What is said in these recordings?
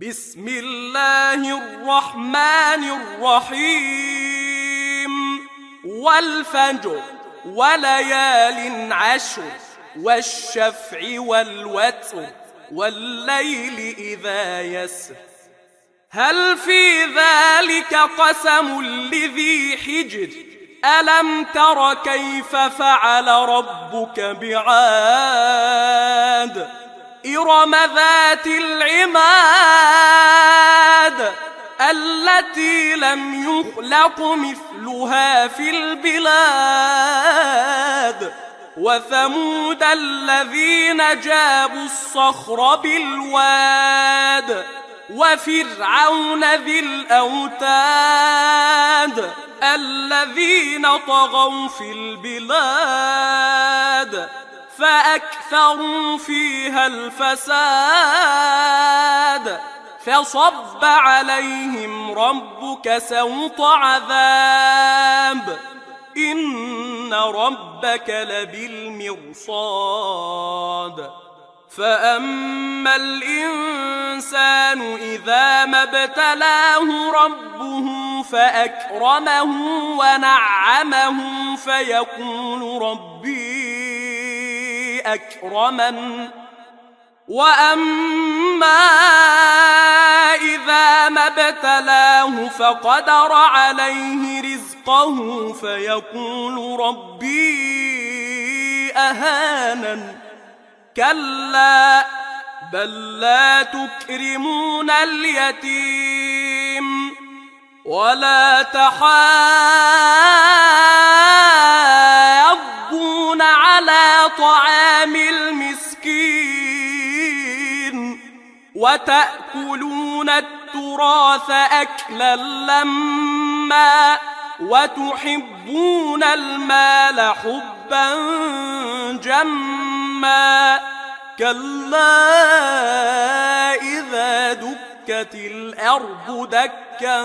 بسم الله الرحمن الرحيم والفجر وليال عشر والشفع والوتر والليل إذا يسر هل في ذلك قسم لذي حجر ألم تر كيف فعل ربك بعاد إرم ذات العماد التي لم يخلق مثلها في البلاد وثمود الذين جابوا الصخر بالواد وفرعون ذي الأوتاد الذين طغوا في البلاد فأكثروا فيها الفساد فصب عليهم ربك سوط عذاب إن ربك لبالمرصاد فأما الإنسان إذا ما ابتلاه ربه فأكرمه ونعمه فيقول ربي أكرمن وأما إذا ما ابتلاه فقدر عليه رزقه فيقول ربي أهانن كلا بل لا تكرمون اليتيم ولا تحاضون على طعام المسكين وتأكلون التراث أكلا لما وتحبون المال حبا جما كلا إذا دكت الأرض دكا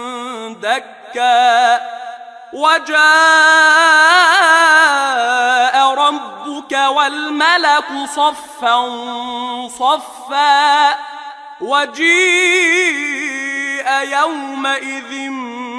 دكا وجاء ربك والملك صفا صفا وجيء يومئذ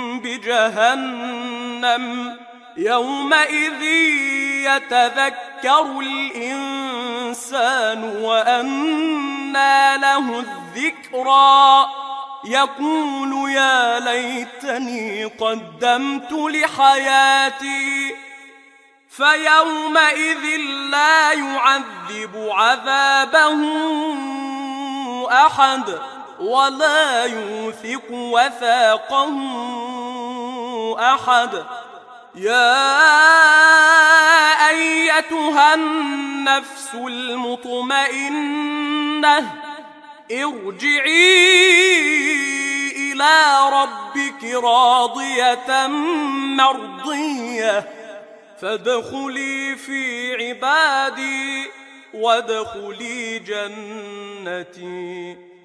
بجهنم يومئذ يتذكر الإنسان وأنى له الذكرى يقول يا ليتني قدمت لحياتي فيومئذ لا يعذب عذابه أحد ولا يوثق وثاقه أحد يا أيتها النفس المطمئنة ارجعي إلى ربك راضية مرضية فادخلي في عبادي وادخلي جنتي